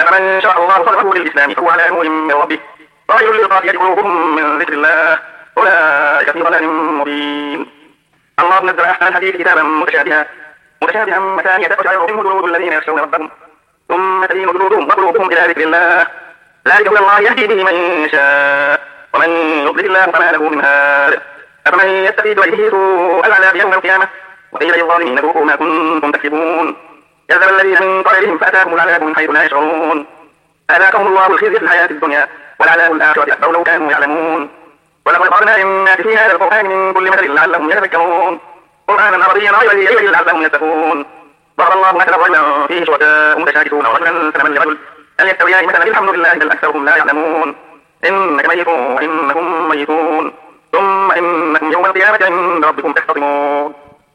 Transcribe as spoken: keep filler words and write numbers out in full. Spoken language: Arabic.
فمن شاء الله صدره للإسلام فهو على نور من ربه وغير للقاسية قلوبهم من ذكر الله أولئك في ضلال مبين. الله نزل أحسن الحديث كتابا متشابها متشابها مثانية تقشعر منه جلود الذين يخشون ربهم ثم تلين جلودهم وقلوبهم إلى ذكر الله ذلك هدى الله يهدي به من يشاء ومن يضلل الله فما له من هاد. أفمن يتقي بوجهه سوء العذاب يوم القيامة وقيل للظالمين ذوقوا ما كنتم تكسبون كذب الذين من قبلهم فأتاهم العذاب من حيث لا يشعرون فأذاقهم الله الخزي في الحياة الدنيا والعذاب الآخرة أكبر لو كانوا يعلمون. ولقد قرأنا للناس في هذا القرآن من كل مثل لعلهم يتذكرون قرآنا عربيا غير ذي لعلهم يتقون. ضرب الله مثلا رجلا فيه شركاء متشاكسون ورجلا سلما لرجل هل يستويان مثلا الحمد لله بل أكثرهم لا يعلمون. إنك ميت وإنهم ميتون ثم إنكم يوم القيامة عند ربكم تختصمون.